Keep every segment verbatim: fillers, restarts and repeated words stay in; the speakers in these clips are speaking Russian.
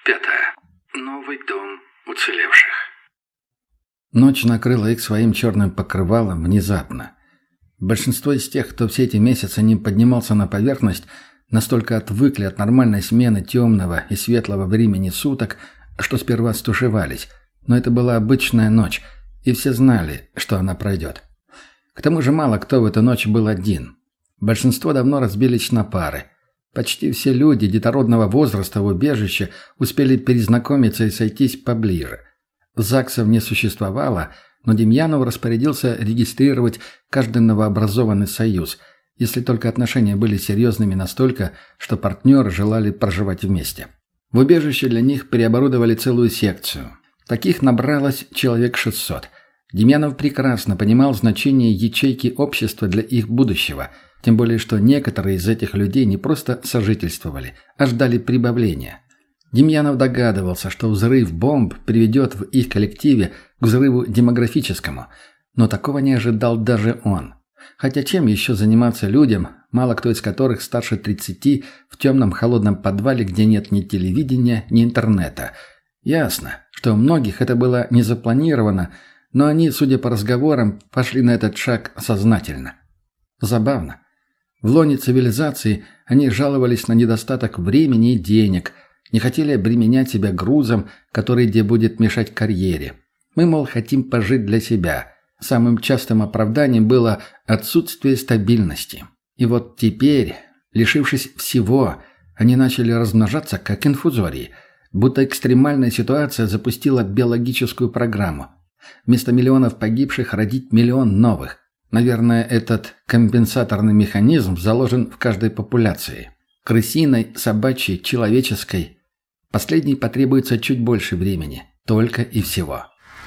Пятое. Новый дом уцелевших. Ночь накрыла их своим черным покрывалом внезапно. Большинство из тех, кто все эти месяцы не поднимался на поверхность, настолько отвыкли от нормальной смены темного и светлого времени суток, что сперва стушевались. Но это была обычная ночь, и все знали, что она пройдет. К тому же мало кто в эту ночь был один. Большинство давно разбились на пары. Почти все люди детородного возраста в убежище успели перезнакомиться и сойтись поближе. ЗАГСов не существовало, но Демьянов распорядился регистрировать каждый новообразованный союз, если только отношения были серьезными настолько, что партнеры желали проживать вместе. В убежище для них переоборудовали целую секцию. Таких набралось человек шестьсот. Демьянов прекрасно понимал значение ячейки общества для их будущего, тем более что некоторые из этих людей не просто сожительствовали, а ждали прибавления. Демьянов догадывался, что взрыв бомб приведет в их коллективе к взрыву демографическому, но такого не ожидал даже он. Хотя чем еще заниматься людям, мало кто из которых старше тридцати, в темном холодном подвале, где нет ни телевидения, ни интернета. Ясно, что у многих это было не запланировано, но они, судя по разговорам, пошли на этот шаг сознательно. Забавно. В лоне цивилизации они жаловались на недостаток времени и денег, не хотели обременять себя грузом, который где будет мешать карьере. Мы, мол, хотим пожить для себя. Самым частым оправданием было отсутствие стабильности. И вот теперь, лишившись всего, они начали размножаться как инфузории, будто экстремальная ситуация запустила биологическую программу. Вместо миллионов погибших родить миллион новых. Наверное, этот компенсаторный механизм заложен в каждой популяции. Крысиной, собачьей, человеческой. Последней потребуется чуть больше времени. Только и всего.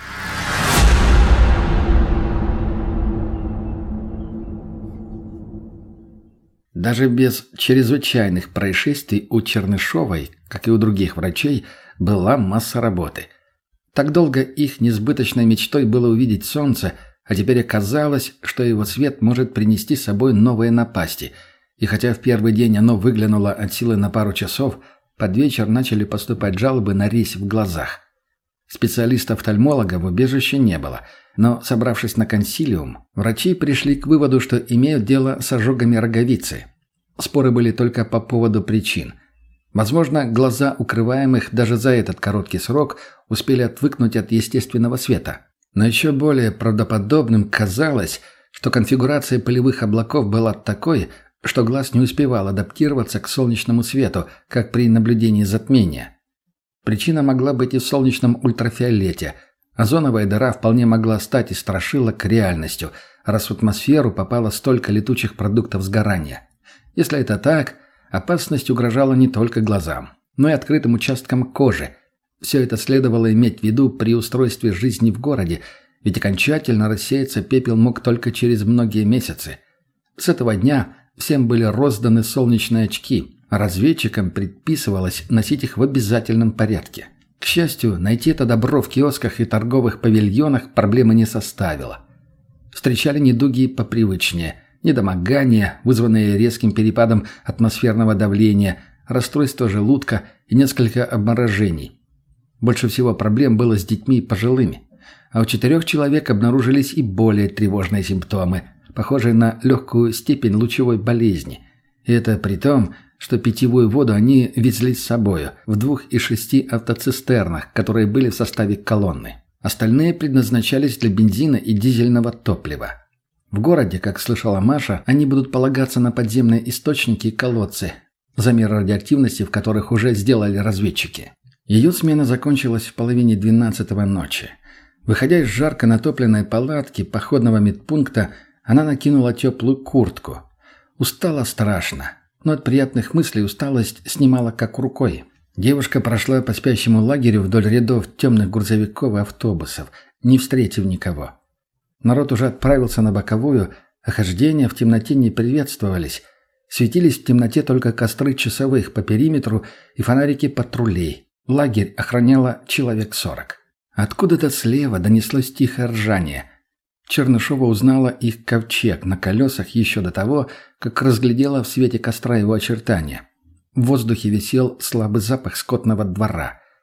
Даже без чрезвычайных происшествий у Чернышовой, как и у других врачей, была масса работы. Так долго их несбыточной мечтой было увидеть солнце, а теперь оказалось, что его свет может принести с собой новые напасти. И хотя в первый день оно выглянуло от силы на пару часов, под вечер начали поступать жалобы на резь в глазах. Специалиста-офтальмолога в убежище не было, но, собравшись на консилиум, врачи пришли к выводу, что имеют дело с ожогами роговицы. Споры были только по поводу причин. Возможно, глаза укрываемых даже за этот короткий срок успели отвыкнуть от естественного света. Но еще более правдоподобным казалось, что конфигурация пылевых облаков была такой, что глаз не успевал адаптироваться к солнечному свету, как при наблюдении затмения. Причина могла быть и в солнечном ультрафиолете. Озоновая дыра вполне могла стать из страшилок реальностью, раз в атмосферу попало столько летучих продуктов сгорания. Если это так, опасность угрожала не только глазам, но и открытым участкам кожи. Все это следовало иметь в виду при устройстве жизни в городе, ведь окончательно рассеяться пепел мог только через многие месяцы. С этого дня всем были розданы солнечные очки, а разведчикам предписывалось носить их в обязательном порядке. К счастью, найти это добро в киосках и торговых павильонах проблемы не составило. Встречали недуги попривычнее – недомогания, вызванные резким перепадом атмосферного давления, расстройство желудка и несколько обморожений. Больше всего проблем было с детьми и пожилыми. А у четырех человек обнаружились и более тревожные симптомы, похожие на легкую степень лучевой болезни. И это при том, что питьевую воду они везли с собою в двух из шести автоцистернах, которые были в составе колонны. Остальные предназначались для бензина и дизельного топлива. В городе, как слышала Маша, они будут полагаться на подземные источники и колодцы, замер радиоактивности в которых уже сделали разведчики. Ее смена закончилась в половине двенадцатого ночи. Выходя из жарко натопленной палатки походного медпункта, она накинула теплую куртку. Устала страшно, но от приятных мыслей усталость снимала как рукой. Девушка прошла по спящему лагерю вдоль рядов темных грузовиков и автобусов, не встретив никого. Народ уже отправился на боковую, а хождения в темноте не приветствовались. Светились в темноте только костры часовых по периметру и фонарики патрулей. Лагерь охраняло человек сорок. Откуда-то слева донеслось тихое ржание. Чернышова узнала их ковчег на колесах еще до того, как разглядела в свете костра его очертания. В воздухе висел слабый запах скотного двора.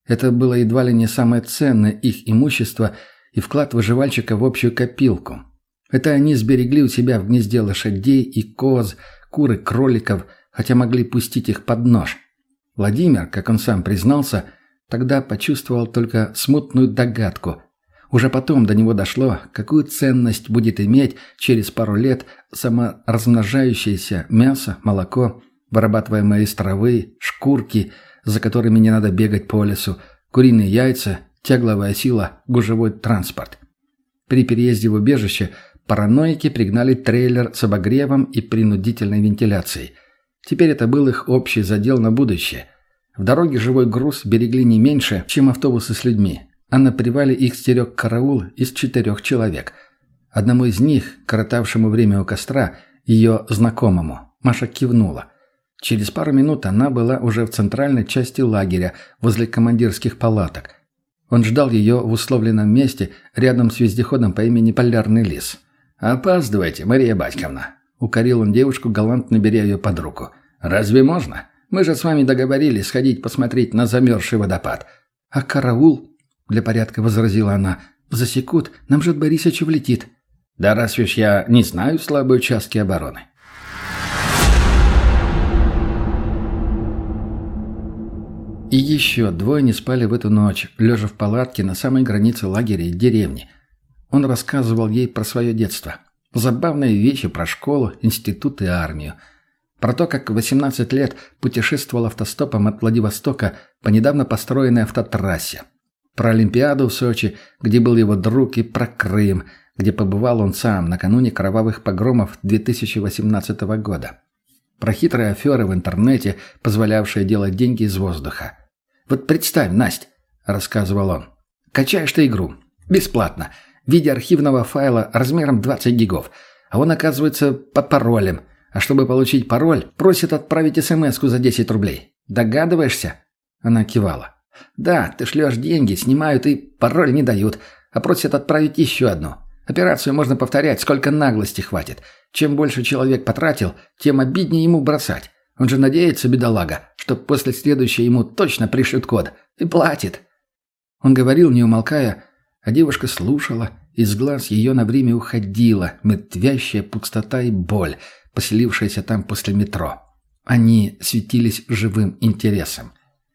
Это было едва ли не самое ценное их имущество и вклад выживальщика в общую копилку. Это они сберегли у себя в гнезде лошадей и коз, кур и кроликов, хотя могли пустить их под нож. Владимир, как он сам признался, тогда почувствовал только смутную догадку. Уже потом до него дошло, какую ценность будет иметь через пару лет саморазмножающееся мясо, молоко, вырабатываемое из травы, шкурки, за которыми не надо бегать по лесу, куриные яйца, тягловая сила, гужевой транспорт. При переезде в убежище параноики пригнали трейлер с обогревом и принудительной вентиляцией. Теперь это был их общий задел на будущее. В дороге живой груз берегли не меньше, чем автобусы с людьми, а на привале их стерег караул из четырех человек. Одному из них, коротавшему время у костра, ее знакомому, Маша кивнула. Через пару минут она была уже в центральной части лагеря, возле командирских палаток. Он ждал ее в условленном месте, рядом с вездеходом по имени Полярный лис. «Опаздывайте, Мария Батьковна», — укорил он девушку, галантно беря ее под руку. «Разве можно? Мы же с вами договорились сходить посмотреть на замерзший водопад». «А караул?» — для порядка возразила она. «Засекут, нам же от Борисыча влетит». «Да разве ж я не знаю слабые участки обороны?» И еще двое не спали в эту ночь, лежа в палатке на самой границе лагеря и деревни. Он рассказывал ей про свое детство. Забавные вещи про школу, институт и армию. Про то, как в восемнадцать лет путешествовал автостопом от Владивостока по недавно построенной автотрассе. Про Олимпиаду в Сочи, где был его друг, и про Крым, где побывал он сам накануне кровавых погромов две тысячи восемнадцатого года. Про хитрые аферы в интернете, позволявшие делать деньги из воздуха. «Вот представь, Насть», — рассказывал он, — «качаешь ты игру. Бесплатно. В виде архивного файла размером двадцать гигов. А он, оказывается, под паролем. А чтобы получить пароль, просит отправить смс-ку за десять рублей. Догадываешься?» Она кивала. «Да, ты шлешь деньги, снимают и пароль не дают, а просят отправить еще одну. Операцию можно повторять, сколько наглости хватит. Чем больше человек потратил, тем обиднее ему бросать. Он же надеется, бедолага, что после следующей ему точно пришлют код. И платит». Он говорил, не умолкая, а девушка слушала, из глаз ее на время уходила мертвящая пустота и боль, поселившаяся там после метро. Они светились живым интересом.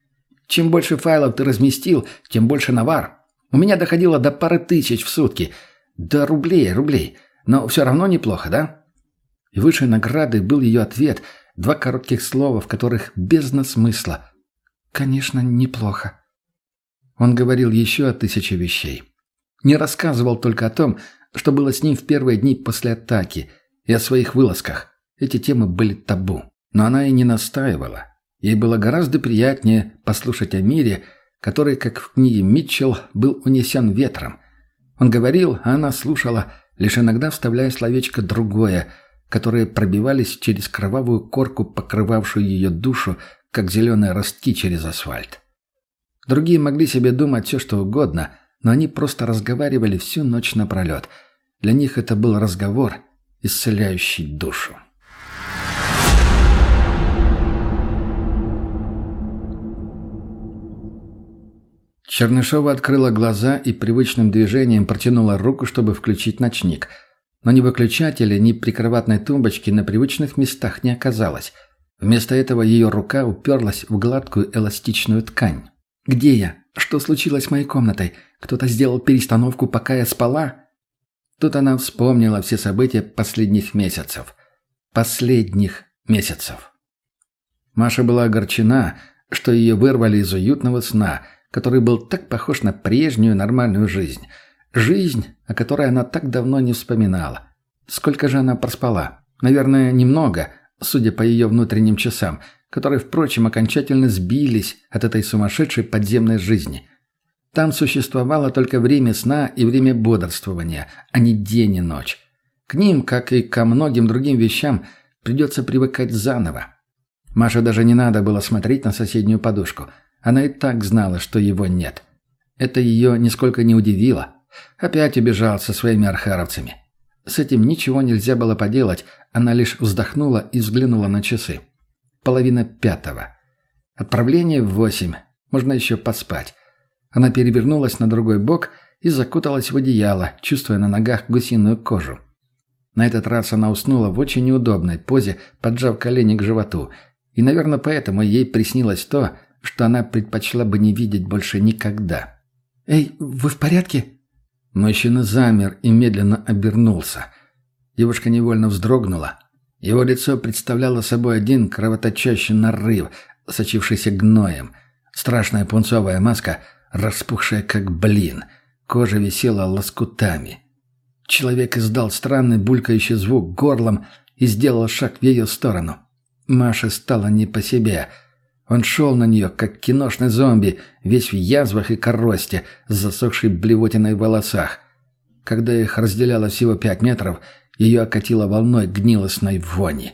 «Чем больше файлов ты разместил, тем больше навар. У меня доходило до пары тысяч в сутки. До рублей, рублей. Но все равно неплохо, да?» И выше награды был ее ответ, два коротких слова, в которых бездна смысла. «Конечно, неплохо». Он говорил еще о тысяче вещей. Не рассказывал только о том, что было с ним в первые дни после атаки, и о своих вылазках. Эти темы были табу. Но она и не настаивала. Ей было гораздо приятнее послушать о мире, который, как в книге Митчелл, был унесен ветром. Он говорил, а она слушала, лишь иногда вставляя словечко «другое», которые пробивались через кровавую корку, покрывавшую ее душу, как зеленые ростки через асфальт. Другие могли себе думать все, что угодно, но они просто разговаривали всю ночь напролет. Для них это был разговор, исцеляющий душу. Чернышова открыла глаза и привычным движением протянула руку, чтобы включить ночник. Но ни выключателя, ни прикроватной тумбочки на привычных местах не оказалось. Вместо этого ее рука уперлась в гладкую эластичную ткань. «Где я? Что случилось с моей комнатой? Кто-то сделал перестановку, пока я спала?» Тут она вспомнила все события последних месяцев. Последних месяцев. Маша была огорчена, что ее вырвали из уютного сна, который был так похож на прежнюю нормальную жизнь. Жизнь, о которой она так давно не вспоминала. Сколько же она проспала? Наверное, немного, судя по ее внутренним часам, которые, впрочем, окончательно сбились от этой сумасшедшей подземной жизни. Там существовало только время сна и время бодрствования, а не день и ночь. К ним, как и ко многим другим вещам, придется привыкать заново. Маше даже не надо было смотреть на соседнюю подушку. Она и так знала, что его нет. Это ее нисколько не удивило. Опять убежал со своими архаровцами. С этим ничего нельзя было поделать, она лишь вздохнула и взглянула на часы. Половина пятого. Отправление в восемь. Можно еще поспать. Она перевернулась на другой бок и закуталась в одеяло, чувствуя на ногах гусиную кожу. На этот раз она уснула в очень неудобной позе, поджав колени к животу. И, наверное, поэтому ей приснилось то, что она предпочла бы не видеть больше никогда. «Эй, вы в порядке?» Мужчина замер и медленно обернулся. Девушка невольно вздрогнула. Его лицо представляло собой один кровоточащий нарыв, сочившийся гноем. Страшная пунцовая маска, распухшая как блин. Кожа висела лоскутами. Человек издал странный булькающий звук горлом и сделал шаг в ее сторону. Маше стало не по себе. Он шел на нее, как киношный зомби, весь в язвах и коросте, с засохшей блевотиной в волосах. Когда их разделяло всего пять метров, ее окатило волной гнилостной вони.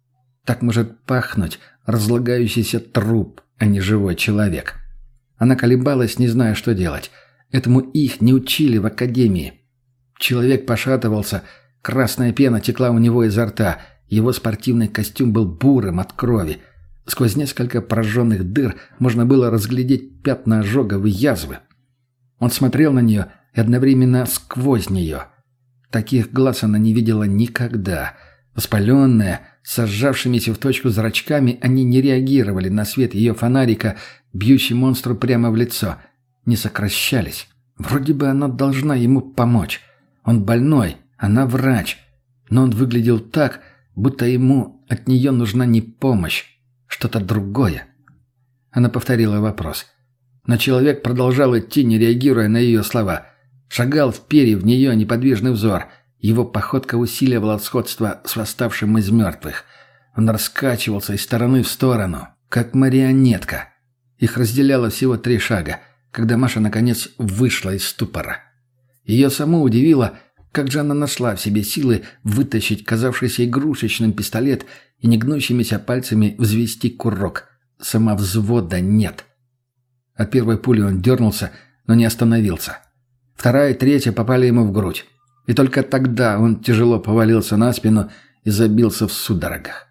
Так может пахнуть разлагающийся труп, а не живой человек. Она колебалась, не зная, что делать. Этому их не учили в академии. Человек пошатывался, красная пена текла у него изо рта, его спортивный костюм был бурым от крови. Сквозь несколько прожженных дыр можно было разглядеть пятна ожогов и язвы. Он смотрел на нее и одновременно сквозь нее. Таких глаз она не видела никогда. Воспаленные, с сжавшимися в точку зрачками, они не реагировали на свет ее фонарика, бьющий монстру прямо в лицо. Не сокращались. Вроде бы она должна ему помочь. Он больной, она врач. Но он выглядел так, будто ему от нее нужна не помощь, что-то другое. Она повторила вопрос. Но человек продолжал идти, не реагируя на ее слова. Шагал, вперев в нее неподвижный взор. Его походка усиливала сходство с восставшим из мертвых. Он раскачивался из стороны в сторону, как марионетка. Их разделяло всего три шага, когда Маша наконец вышла из ступора. Ее саму удивило, как же она нашла в себе силы вытащить казавшийся игрушечным пистолет и негнущимися пальцами взвести курок. Сама взвода нет. От первой пули он дернулся, но не остановился. Вторая и третья попали ему в грудь. И только тогда он тяжело повалился на спину и забился в судорогах.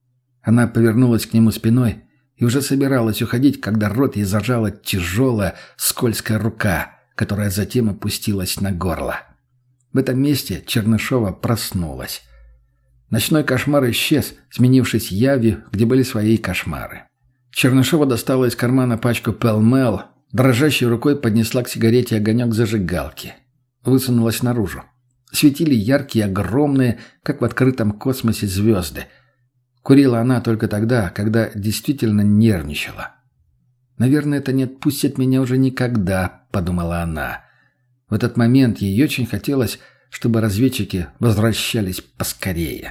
Она повернулась к нему спиной и уже собиралась уходить, когда рот ей зажала тяжелая, скользкая рука, которая затем опустилась на горло. В этом месте Чернышова проснулась. Ночной кошмар исчез, сменившись явью, где были свои кошмары. Чернышова достала из кармана пачку Пэл-Мэл, дрожащей рукой поднесла к сигарете огонек зажигалки. Высунулась наружу. Светили яркие, огромные, как в открытом космосе, звезды. Курила она только тогда, когда действительно нервничала. «Наверное, это не отпустит меня уже никогда», — подумала она. В этот момент ей очень хотелось, чтобы разведчики возвращались поскорее.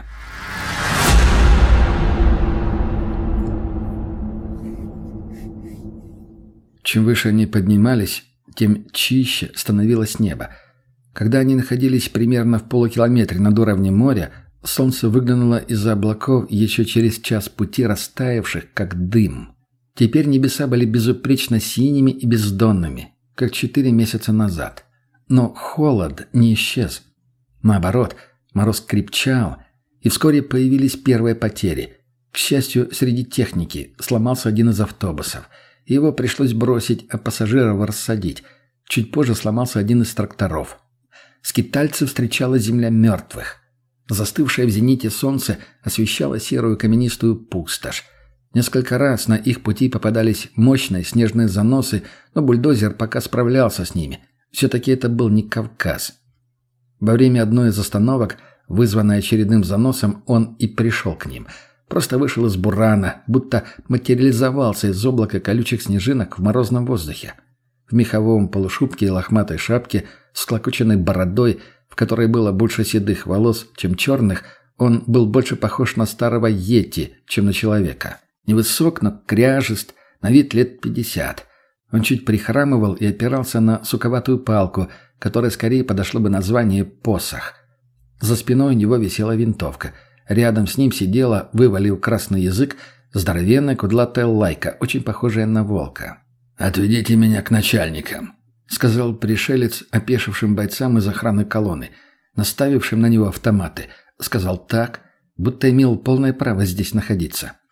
Чем выше они поднимались, тем чище становилось небо. Когда они находились примерно в полукилометре над уровнем моря, солнце выглянуло из-за облаков еще через час пути, растаявших, как дым. Теперь небеса были безупречно синими и бездонными, как четыре месяца назад. Но холод не исчез. Наоборот, мороз крепчал, и вскоре появились первые потери. К счастью, среди техники сломался один из автобусов. Его пришлось бросить, а пассажиров рассадить. Чуть позже сломался один из тракторов. Скитальцев встречала земля мертвых. Застывшее в зените солнце освещало серую каменистую пустошь. Несколько раз на их пути попадались мощные снежные заносы, но бульдозер пока справлялся с ними. Все-таки это был не Кавказ. Во время одной из остановок, вызванной очередным заносом, он и пришел к ним. Просто вышел из бурана, будто материализовался из облака колючих снежинок в морозном воздухе. В меховом полушубке и лохматой шапке, с клокоченной бородой, в которой было больше седых волос, чем черных, он был больше похож на старого йети, чем на человека. Невысок, но кряжест, на вид лет пятьдесят. Он чуть прихрамывал и опирался на суковатую палку, которой скорее подошло бы название «посох». За спиной у него висела винтовка. Рядом с ним сидела, вывалив красный язык, здоровенная кудлатая лайка, очень похожая на волка. «Отведите меня к начальникам», — сказал пришелец опешившим бойцам из охраны колонны, наставившим на него автоматы. Сказал так, будто имел полное право здесь находиться.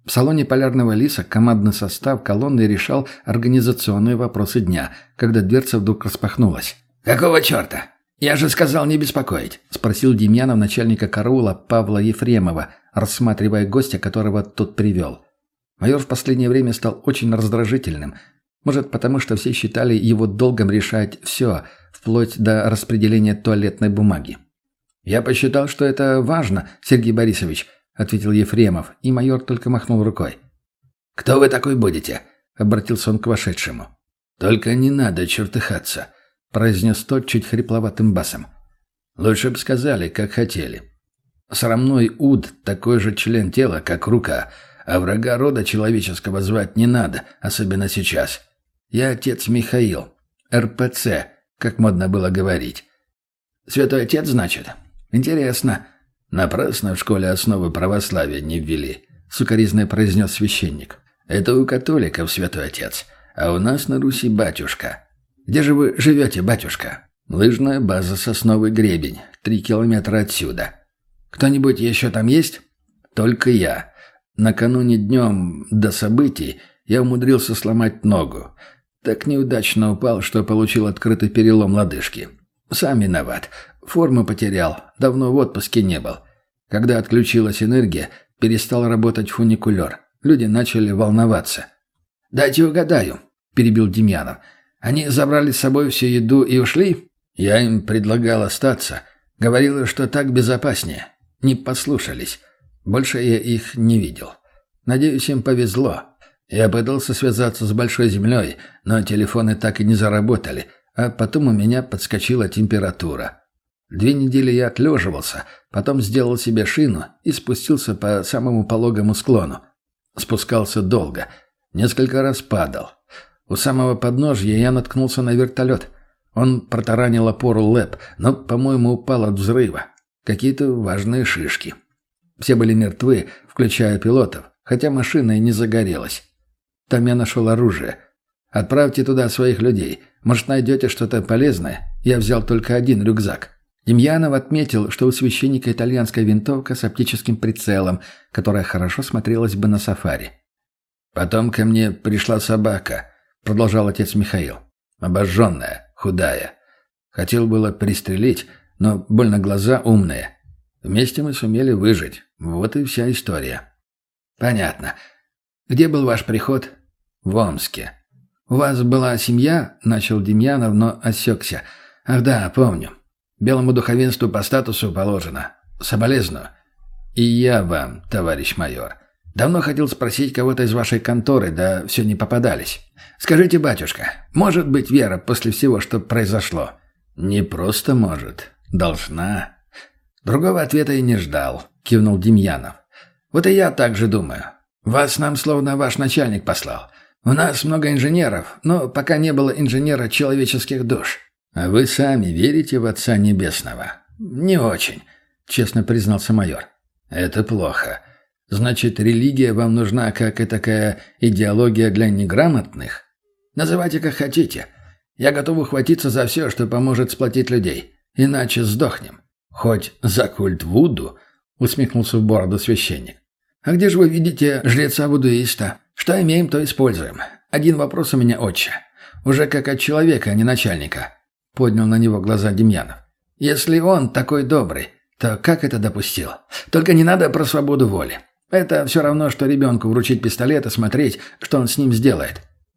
В салоне «Полярного лиса» командный состав колонны решал организационные вопросы дня, когда дверца вдруг распахнулась. «Какого черта? Я же сказал не беспокоить», — спросил Демьянов начальника караула Павла Ефремова, рассматривая гостя, которого тот привел. Майор в последнее время стал очень раздражительным. Может, потому что все считали его долгом решать все, вплоть до распределения туалетной бумаги. «Я посчитал, что это важно, Сергей Борисович», — ответил Ефремов, и майор только махнул рукой. «Кто вы такой будете?» — обратился он к вошедшему. «Только не надо чертыхаться», — произнес тот чуть хрипловатым басом. «Лучше б сказали, как хотели. Срамной уд — такой же член тела, как рука, а врага рода человеческого звать не надо, особенно сейчас. Я отец Михаил, эр пэ цэ, как модно было говорить. Святой отец, значит? Интересно. Напрасно в школе основы православия не ввели, сукоризно произнес священник. Это у католиков святой отец, а у нас на Руси батюшка. Где же вы живете, батюшка? Лыжная база «Сосновый гребень», три километра отсюда. Кто-нибудь еще там есть? Только я. Накануне днем до событий я умудрился сломать ногу. Так неудачно упал, что получил открытый перелом лодыжки. Сам виноват. Форму потерял. Давно в отпуске не был. Когда отключилась энергия, перестал работать фуникулер. Люди начали волноваться. «Дайте угадаю», — перебил Демьянов. «Они забрали с собой всю еду и ушли?» Я им предлагал остаться. Говорил, что так безопаснее. Не послушались. Больше я их не видел. Надеюсь, им повезло. Я пытался связаться с Большой Землей, но телефоны так и не заработали, а потом у меня подскочила температура. Две недели я отлеживался, потом сделал себе шину и спустился по самому пологому склону. Спускался долго. Несколько раз падал. У самого подножья я наткнулся на вертолет. Он протаранил опору ЛЭП, но, по-моему, упал от взрыва. Какие-то важные шишки. Все были мертвы, включая пилотов, хотя машина и не загорелась. Там я нашел оружие. Отправьте туда своих людей. Может, найдете что-то полезное? Я взял только один рюкзак. Демьянов отметил, что у священника итальянская винтовка с оптическим прицелом, которая хорошо смотрелась бы на сафари. «Потом ко мне пришла собака», — продолжал отец Михаил. «Обожженная, худая. Хотел было пристрелить, но больно глаза умные. Вместе мы сумели выжить. Вот и вся история». «Понятно. Где был ваш приход?» «В Омске». «У вас была семья?» — начал Демьянов, но осекся. «Ах да, помню. Белому духовенству по статусу положено. Соболезную». «И я вам, товарищ майор. Давно хотел спросить кого-то из вашей конторы, да все не попадались. Скажите, батюшка, может быть Вера после всего, что произошло?» «Не просто может. Должна». «Другого ответа и не ждал», — кивнул Демьянов. «Вот и я так же думаю. Вас нам словно ваш начальник послал. У нас много инженеров, но пока не было инженера человеческих душ». «А вы сами верите в Отца Небесного?» «Не очень», — честно признался майор. «Это плохо. Значит, религия вам нужна как и такая идеология для неграмотных? Называйте как хотите. Я готов ухватиться за все, что поможет сплотить людей. Иначе сдохнем». «Хоть за культ Вуду?» — усмехнулся в бороду священник. «А где же вы видите жреца-вудуиста? Что имеем, то используем. Один вопрос у меня, отче. Уже как от человека, а не начальника», — поднял на него глаза Демьянов. «Если он такой добрый, то как это допустил? Только не надо про свободу воли. Это все равно, что ребенку вручить пистолет и смотреть, что он с ним сделает».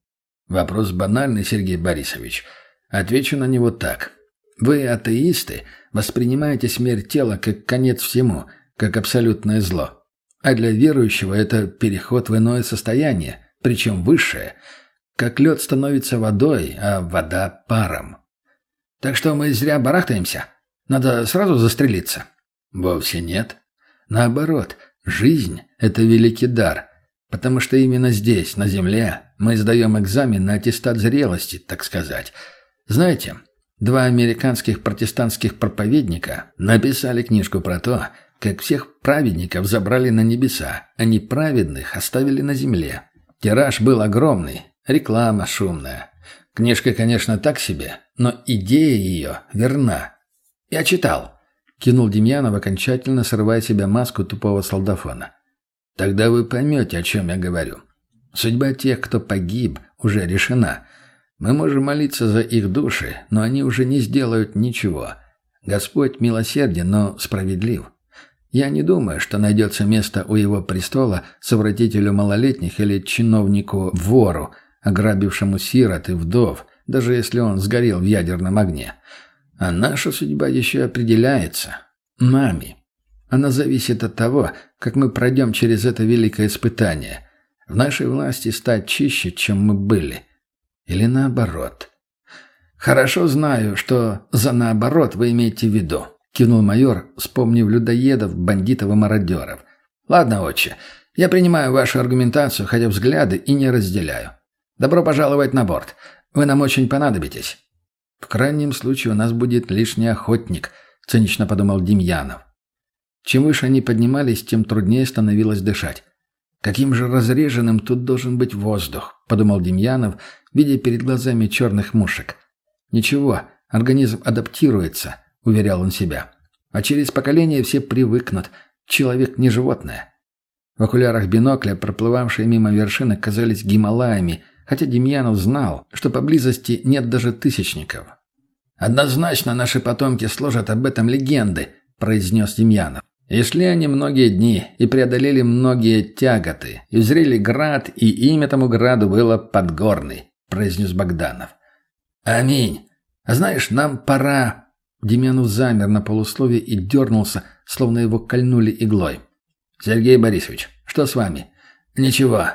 Вопрос банальный, Сергей Борисович. Отвечу на него так. Вы, атеисты, воспринимаете смерть тела как конец всему, как абсолютное зло. А для верующего это переход в иное состояние, причем высшее. Как лед становится водой, а вода – паром. Так что мы зря барахтаемся? Надо сразу застрелиться? Вовсе нет. Наоборот, жизнь – это великий дар, потому что именно здесь, на земле, мы сдаем экзамен на аттестат зрелости, так сказать. Знаете, два американских протестантских проповедника написали книжку про то, как всех праведников забрали на небеса, а неправедных оставили на земле. Тираж был огромный, реклама шумная. Книжка, конечно, так себе, но идея ее верна. «Я читал», — кинул Демьянов, окончательно срывая с себя маску тупого солдафона. Тогда вы поймете, о чем я говорю. Судьба тех, кто погиб, уже решена. Мы можем молиться за их души, но они уже не сделают ничего. Господь милосерден, но справедлив. Я не думаю, что найдется место у его престола совратителю малолетних или чиновнику-вору, ограбившему сирот и вдов, даже если он сгорел в ядерном огне. А наша судьба еще определяется. Нами. Она зависит от того, как мы пройдем через это великое испытание. В нашей власти стать чище, чем мы были. Или наоборот. «Хорошо знаю, что за наоборот вы имеете в виду», — кивнул майор, вспомнив людоедов, бандитов и мародеров. «Ладно, отче, я принимаю вашу аргументацию, хотя взгляды и не разделяю. Добро пожаловать на борт. Вы нам очень понадобитесь». «В крайнем случае у нас будет лишний охотник», — цинично подумал Демьянов. Чем выше они поднимались, тем труднее становилось дышать. «Каким же разреженным тут должен быть воздух», — подумал Демьянов, видя перед глазами черных мушек. «Ничего, организм адаптируется», — уверял он себя. «А через поколение все привыкнут. Человек не животное». В окулярах бинокля проплывавшие мимо вершины казались Гималаями, хотя Демьянов знал, что поблизости нет даже тысячников. «Однозначно наши потомки сложат об этом легенды», — произнес Демьянов. «И шли они многие дни, и преодолели многие тяготы, и узрели град, и имя тому граду было Подгорный», — произнес Богданов. «Аминь. А знаешь, нам пора...» Демьянов замер на полусловие и дернулся, словно его кольнули иглой. «Сергей Борисович, что с вами?» «Ничего.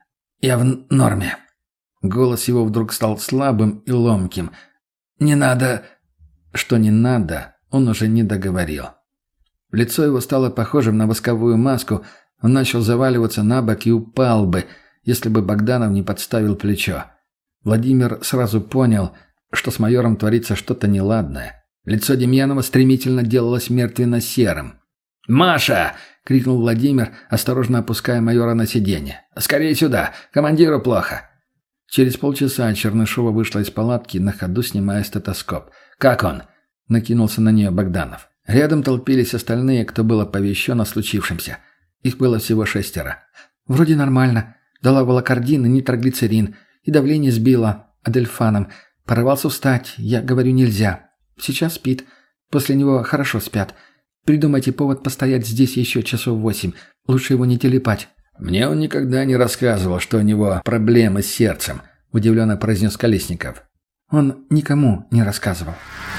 Я в норме». Голос его вдруг стал слабым и ломким. «Не надо...» Что не надо, он уже не договорил. Лицо его стало похожим на восковую маску, он начал заваливаться на бок и упал бы, если бы Богданов не подставил плечо. Владимир сразу понял, что с майором творится что-то неладное. Лицо Демьянова стремительно делалось мертвенно-серым. «Маша!» — крикнул Владимир, осторожно опуская майора на сиденье. «Скорее сюда! Командиру плохо!» Через полчаса Чернышова вышла из палатки, на ходу снимая стетоскоп. «Как он?» — накинулся на нее Богданов. Рядом толпились остальные, кто был оповещен о случившемся. Их было всего шестеро. «Вроде нормально. Дала волокордин и нитроглицерин. И давление сбило адельфаном. Порывался встать. Я говорю, нельзя. Сейчас спит. После него хорошо спят. Придумайте повод постоять здесь еще часов восемь. Лучше его не телепать». «Мне он никогда не рассказывал, что у него проблемы с сердцем», — удивленно произнес Колесников. «Он никому не рассказывал».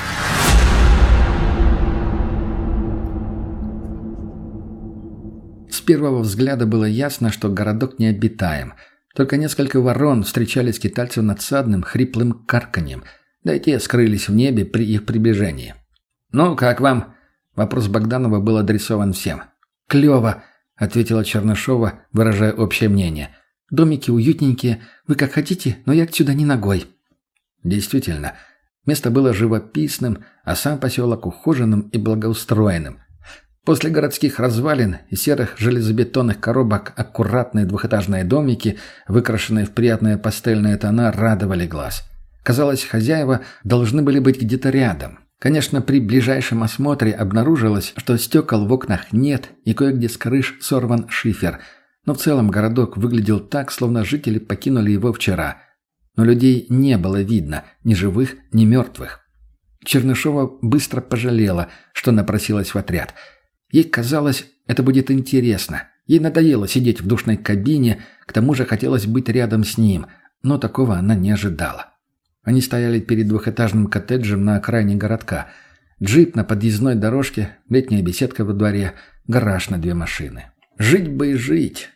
С первого взгляда было ясно, что городок необитаем. Только несколько ворон встречали скитальцев надсадным, хриплым карканьем, да и те скрылись в небе при их приближении. «Ну, как вам?» Вопрос Богданова был адресован всем. «Клево», — ответила Чернышова, выражая общее мнение. «Домики уютненькие, вы как хотите, но я отсюда не ногой». Действительно, место было живописным, а сам поселок ухоженным и благоустроенным. После городских развалин и серых железобетонных коробок аккуратные двухэтажные домики, выкрашенные в приятные пастельные тона, радовали глаз. Казалось, хозяева должны были быть где-то рядом. Конечно, при ближайшем осмотре обнаружилось, что стекол в окнах нет и кое-где с крыш сорван шифер. Но в целом городок выглядел так, словно жители покинули его вчера. Но людей не было видно, ни живых, ни мертвых. Чернышова быстро пожалела, что напросилась в отряд. Ей казалось, это будет интересно. Ей надоело сидеть в душной кабине, к тому же хотелось быть рядом с ним, но такого она не ожидала. Они стояли перед двухэтажным коттеджем на окраине городка. Джип на подъездной дорожке, летняя беседка во дворе, гараж на две машины. Жить бы и жить.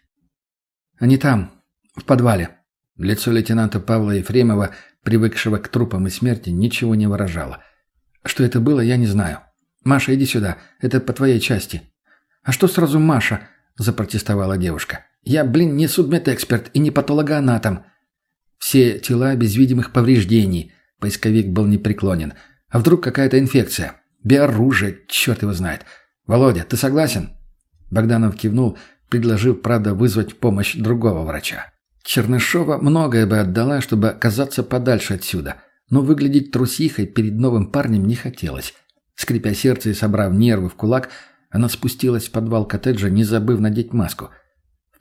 Они там, в подвале. Лицо лейтенанта Павла Ефремова, привыкшего к трупам и смерти, ничего не выражало. Что это было, я не знаю. «Маша, иди сюда. Это по твоей части». «А что сразу Маша?» – запротестовала девушка. «Я, блин, не судмедэксперт и не патологоанатом». «Все тела без видимых повреждений», – поисковик был непреклонен. «А вдруг какая-то инфекция? Биоружие, черт его знает. Володя, ты согласен?» Богданов кивнул, предложив, правда, вызвать помощь другого врача. Чернышова многое бы отдала, чтобы оказаться подальше отсюда, но выглядеть трусихой перед новым парнем не хотелось. Скрипя сердце и собрав нервы в кулак, она спустилась в подвал коттеджа, не забыв надеть маску.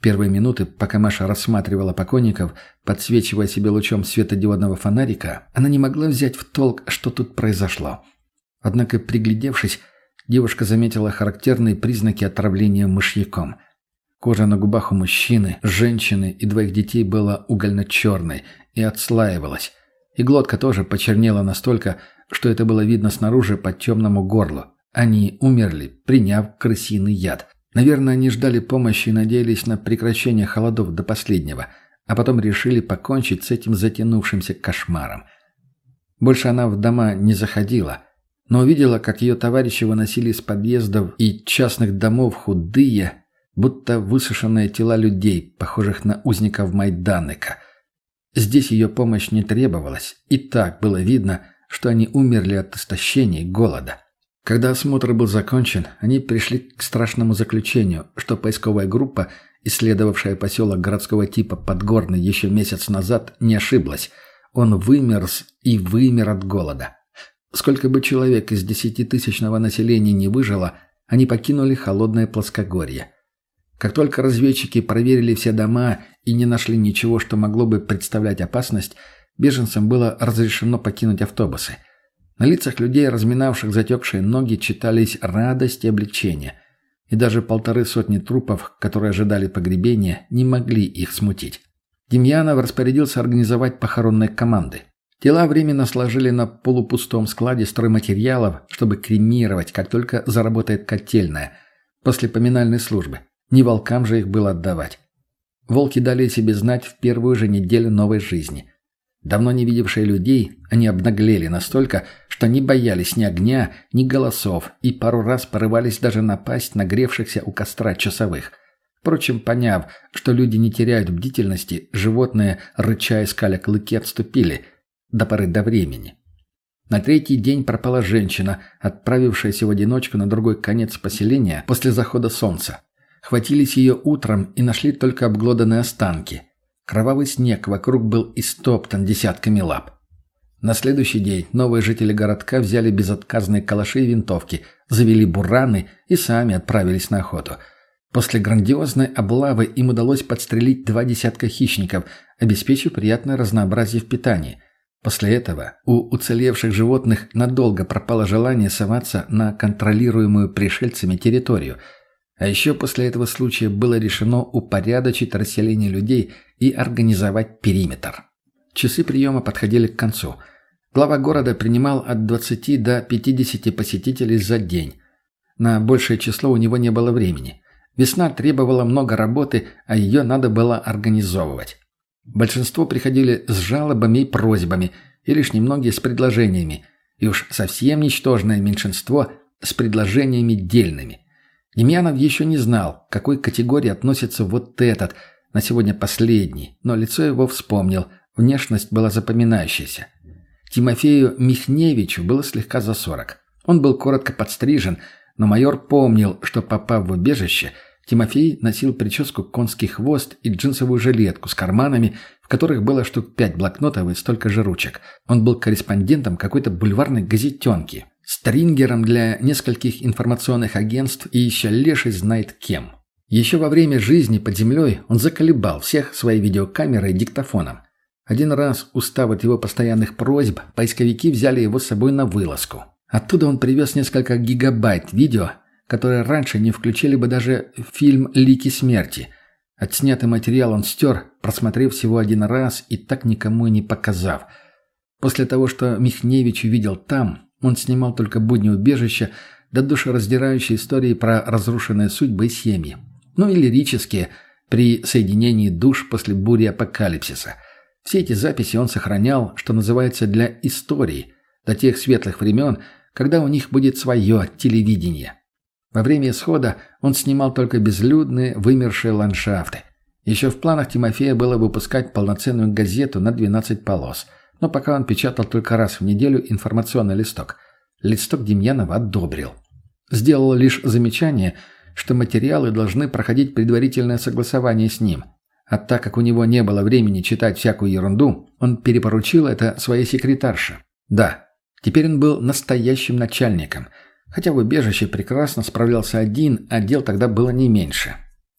Первые минуты, пока Маша рассматривала покойников, подсвечивая себе лучом светодиодного фонарика, она не могла взять в толк, что тут произошло. Однако, приглядевшись, девушка заметила характерные признаки отравления мышьяком. Кожа на губах у мужчины, женщины и двоих детей была угольно-черной и отслаивалась. И глотка тоже почернела настолько, что это было видно снаружи по темному горлу. Они умерли, приняв крысиный яд. Наверное, они ждали помощи и надеялись на прекращение холодов до последнего, а потом решили покончить с этим затянувшимся кошмаром. Больше она в дома не заходила, но увидела, как ее товарищи выносили из подъездов и частных домов худые, будто высушенные тела людей, похожих на узников Майданека. Здесь ее помощь не требовалась, и так было видно, что они умерли от истощения и голода. Когда осмотр был закончен, они пришли к страшному заключению, что поисковая группа, исследовавшая поселок городского типа Подгорный еще месяц назад, не ошиблась. Он вымерз и вымер от голода. Сколько бы человек из десятитысячного населения не выжило, они покинули холодное плоскогорье. Как только разведчики проверили все дома и не нашли ничего, что могло бы представлять опасность, беженцам было разрешено покинуть автобусы. На лицах людей, разминавших затекшие ноги, читались радость и облегчение. И даже полторы сотни трупов, которые ожидали погребения, не могли их смутить. Демьянов распорядился организовать похоронные команды. Тела временно сложили на полупустом складе стройматериалов, чтобы кремировать, как только заработает котельная, после поминальной службы. Не волкам же их было отдавать. Волки дали себе знать в первую же неделю новой жизни. Давно не видевшие людей, они обнаглели настолько, что не боялись ни огня, ни голосов и пару раз порывались даже напасть на гревшихся у костра часовых. Впрочем, поняв, что люди не теряют бдительности, животные, рыча искали клыки, отступили до поры до времени. На третий день пропала женщина, отправившаяся в одиночку на другой конец поселения после захода солнца. Хватились ее утром и нашли только обглоданные останки. Кровавый снег вокруг был истоптан десятками лап. На следующий день новые жители городка взяли безотказные калаши и винтовки, завели бураны и сами отправились на охоту. После грандиозной облавы им удалось подстрелить два десятка хищников, обеспечив приятное разнообразие в питании. После этого у уцелевших животных надолго пропало желание соваться на контролируемую пришельцами территорию. А еще после этого случая было решено упорядочить расселение людей и организовать периметр. Часы приема подходили к концу. Глава города принимал от двадцати до пятидесяти посетителей за день. На большее число у него не было времени. Весна требовала много работы, а ее надо было организовывать. Большинство приходили с жалобами и просьбами, и лишь немногие с предложениями, и уж совсем ничтожное меньшинство с предложениями дельными. Демьянов еще не знал, к какой категории относится вот этот, на сегодня последний, но лицо его вспомнил, внешность была запоминающаяся. Тимофею Михневичу было слегка за сорок. Он был коротко подстрижен, но майор помнил, что, попав в убежище, Тимофей носил прическу «конский хвост» и джинсовую жилетку с карманами, в которых было штук пять блокнотов и столько же ручек. Он был корреспондентом какой-то бульварной газетенки, стрингером для нескольких информационных агентств и еще леший знает кем. Еще во время жизни под землей он заколебал всех своей видеокамерой и диктофоном. Один раз, устав от его постоянных просьб, поисковики взяли его с собой на вылазку. Оттуда он привез несколько гигабайт видео, которые раньше не включили бы даже в фильм «Лики смерти». Отснятый материал он стер, просмотрев всего один раз и так никому и не показав. После того, что Михневич увидел там, он снимал только будни убежища, да душераздирающие истории про разрушенные судьбы и семьи. Ну и лирические, при соединении душ после бури апокалипсиса. Все эти записи он сохранял, что называется, для истории, до тех светлых времен, когда у них будет свое телевидение. Во время исхода он снимал только безлюдные, вымершие ландшафты. Еще в планах Тимофея было выпускать полноценную газету на двенадцать полос, но пока он печатал только раз в неделю информационный листок. Листок Демьянова одобрил. Сделал лишь замечание, что материалы должны проходить предварительное согласование с ним. А так как у него не было времени читать всякую ерунду, он перепоручил это своей секретарше. Да, теперь он был настоящим начальником, хотя в убежище прекрасно справлялся один, а дел тогда было не меньше.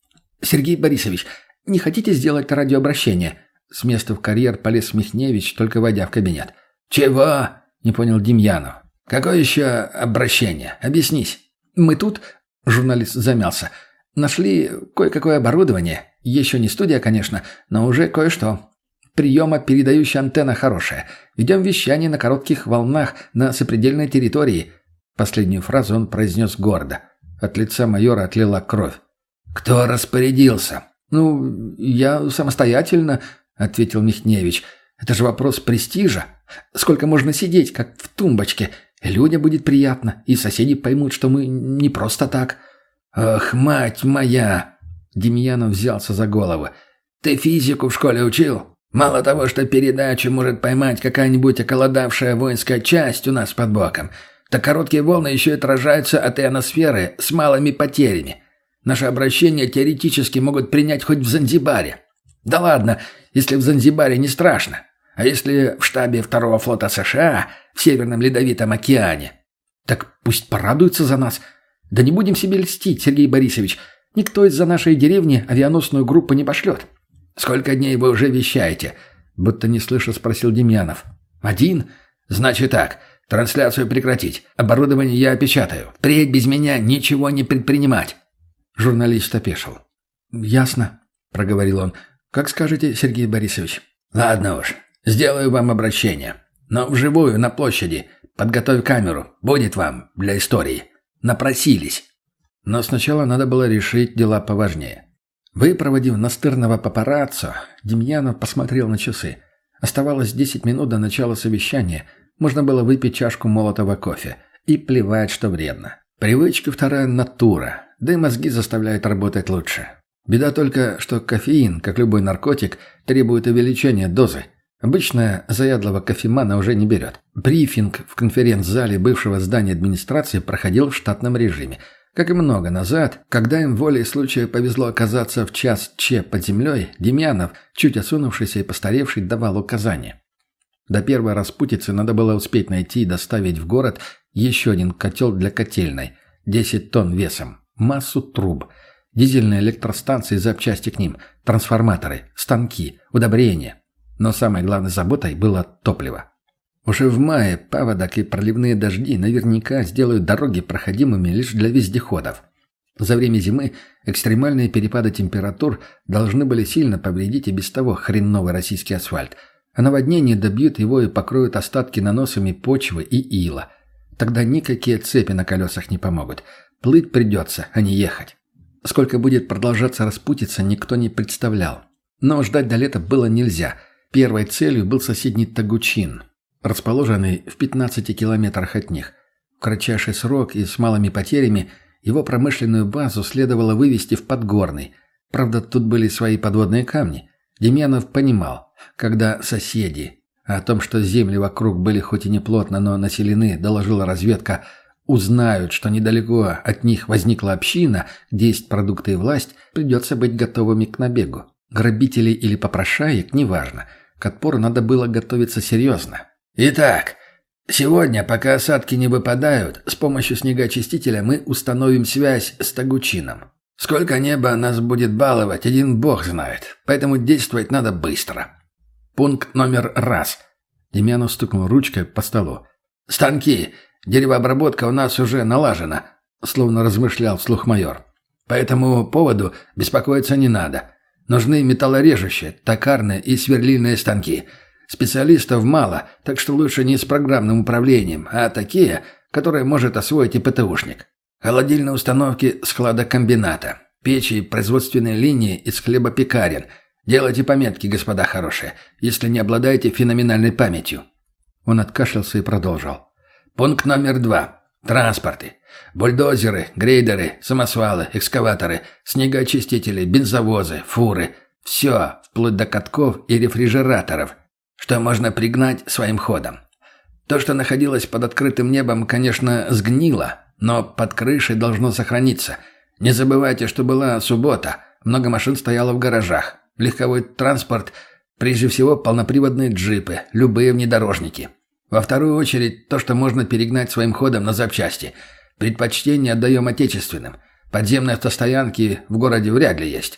«Сергей Борисович, не хотите сделать радиообращение?» С места в карьер полез Михневич, только войдя в кабинет. «Чего?» — не понял Демьянов. «Какое еще обращение? Объяснись». «Мы тут...» — журналист замялся. «Нашли кое-какое оборудование. Еще не студия, конечно, но уже кое-что. Приемо-передающая антенна хорошая. Ведем вещание на коротких волнах на сопредельной территории». Последнюю фразу он произнес гордо. От лица майора отлила кровь. «Кто распорядился?» «Ну, я самостоятельно», — ответил Михневич. «Это же вопрос престижа. Сколько можно сидеть, как в тумбочке? Людям будет приятно, и соседи поймут, что мы не просто так». «Ох, мать моя!» Демьянов взялся за голову. «Ты физику в школе учил? Мало того, что передачу может поймать какая-нибудь околодавшая воинская часть у нас под боком, так короткие волны еще и отражаются от ионосферы с малыми потерями. Наше обращение теоретически могут принять хоть в Занзибаре. Да ладно, если в Занзибаре не страшно. А если в штабе второго флота США в Северном Ледовитом океане? Так пусть порадуются за нас. Да не будем себе льстить, Сергей Борисович. Никто из-за нашей деревни авианосную группу не пошлет». «Сколько дней вы уже вещаете?» Будто не слыша спросил Демьянов. «Один? Значит так. Трансляцию прекратить. Оборудование я опечатаю. Впредь без меня ничего не предпринимать». Журналист опешил. «Ясно», — проговорил он. «Как скажете, Сергей Борисович». «Ладно уж. Сделаю вам обращение. Но вживую, на площади. Подготовь камеру. Будет вам для истории. Напросились». Но сначала надо было решить дела поважнее. Выпроводив настырного папараццо, Демьянов посмотрел на часы. Оставалось десять минут до начала совещания. Можно было выпить чашку молотого кофе. И плевать, что вредно. Привычка вторая натура. Да и мозги заставляют работать лучше. Беда только, что кофеин, как любой наркотик, требует увеличения дозы. Обычно заядлого кофемана уже не берет. Брифинг в конференц-зале бывшего здания администрации проходил в штатном режиме. Как и много назад, когда им волей случая повезло оказаться в час че под землей, Демьянов, чуть осунувшийся и постаревший, давал указания. До первой распутицы надо было успеть найти и доставить в город еще один котел для котельной, десять тонн весом, массу труб, дизельные электростанции и запчасти к ним, трансформаторы, станки, удобрения. Но самой главной заботой было топливо. Уже в мае паводок и проливные дожди наверняка сделают дороги проходимыми лишь для вездеходов. За время зимы экстремальные перепады температур должны были сильно повредить и без того хреновый российский асфальт, а наводнения добьют его и покроют остатки наносами почвы и ила. Тогда никакие цепи на колесах не помогут. Плыть придется, а не ехать. Сколько будет продолжаться распутица, никто не представлял. Но ждать до лета было нельзя. Первой целью был соседний Тогучин, расположенный в пятнадцати километрах от них. В кратчайший срок и с малыми потерями его промышленную базу следовало вывести в Подгорный. Правда, тут были свои подводные камни. Демьянов понимал, когда соседи, о том, что земли вокруг были хоть и не плотно, но населены, доложила разведка, узнают, что недалеко от них возникла община, где есть продукты и власть, придется быть готовыми к набегу. Грабителей или попрошаек, неважно. К отпору надо было готовиться серьезно. «Итак, сегодня, пока осадки не выпадают, с помощью снегоочистителя мы установим связь с Тогучином. Сколько неба нас будет баловать, один бог знает, поэтому действовать надо быстро. Пункт номер раз». Демьянов стукнул ручкой по столу. «Станки, деревообработка у нас уже налажена», словно размышлял вслух майор. «По этому поводу беспокоиться не надо. Нужны металлорежущие, токарные и сверлильные станки. Специалистов мало, так что лучше не с программным управлением, а такие, которые может освоить и ПТУшник. Холодильные установки с хладокомбината, печи и производственные линии из хлебопекарен. Делайте пометки, господа хорошие, если не обладаете феноменальной памятью». Он откашлялся и продолжил. «Пункт номер два. Транспорты. Бульдозеры, грейдеры, самосвалы, экскаваторы, снегоочистители, бензовозы, фуры. Все, вплоть до катков и рефрижераторов, что можно пригнать своим ходом. То, что находилось под открытым небом, конечно, сгнило, но под крышей должно сохраниться. Не забывайте, что была суббота, много машин стояло в гаражах. Легковой транспорт, прежде всего полноприводные джипы, любые внедорожники. Во вторую очередь, то, что можно перегнать своим ходом на запчасти. Предпочтение отдаем отечественным. Подземные автостоянки в городе вряд ли есть.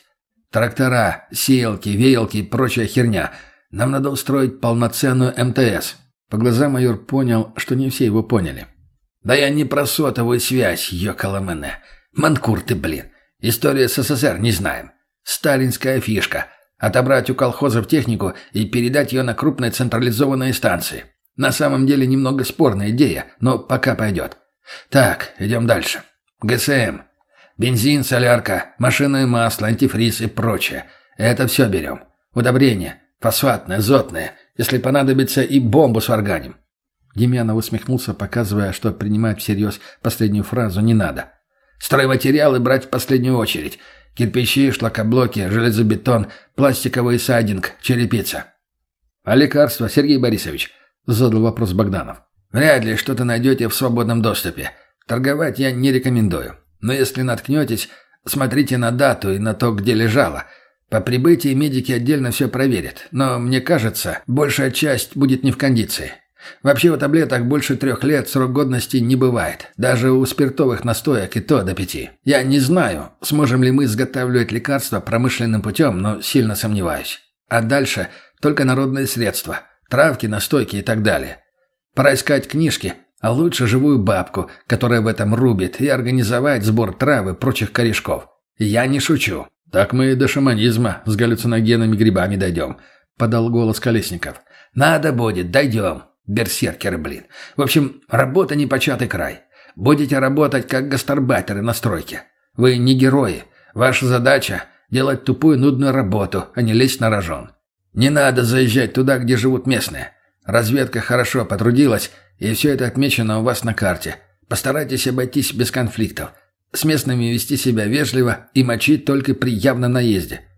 Трактора, сеялки, веялки и прочая херня. Нам надо устроить полноценную эм тэ эс». По глазам майор понял, что не все его поняли. «Да я не про сотовую связь, ёкаламэне. Манкур ты, блин. Историю эс эс эс эр не знаем. Сталинская фишка. Отобрать у колхозов технику и передать ее на крупные централизованные станции. На самом деле немного спорная идея, но пока пойдет. Так, идем дальше. гэ эс эм. Бензин, солярка, машинное масло, антифриз и прочее. Это все берем. Удобрения. Фосфатное, азотное. Если понадобится, и бомбу сварганим». Демьянов усмехнулся, показывая, что принимать всерьез последнюю фразу не надо. «Стройматериалы брать в последнюю очередь. Кирпичи, шлакоблоки, железобетон, пластиковый сайдинг, черепица». «А лекарства, Сергей Борисович?» — задал вопрос Богданов. «Вряд ли что-то найдете в свободном доступе. Торговать я не рекомендую. Но если наткнетесь, смотрите на дату и на то, где лежало. По прибытии медики отдельно все проверят. Но, мне кажется, большая часть будет не в кондиции. Вообще у таблеток больше трех лет срок годности не бывает. Даже у спиртовых настоек и то до пяти. Я не знаю, сможем ли мы изготавливать лекарства промышленным путем, но сильно сомневаюсь. А дальше только народные средства. Травки, настойки и так далее. Пора искать книжки, а лучше живую бабку, которая в этом рубит, и организовать сбор трав и прочих корешков. Я не шучу. «Так мы и до шаманизма с галлюциногенными грибами дойдем», — подал голос Колесников. «Надо будет, дойдем. Берсеркеры, блин. В общем, работа непочатый край. Будете работать как гастарбайтеры на стройке. Вы не герои. Ваша задача — делать тупую нудную работу, а не лезть на рожон. Не надо заезжать туда, где живут местные. Разведка хорошо потрудилась, и все это отмечено у вас на карте. Постарайтесь обойтись без конфликтов. С местными вести себя вежливо и мочить только при явном наезде.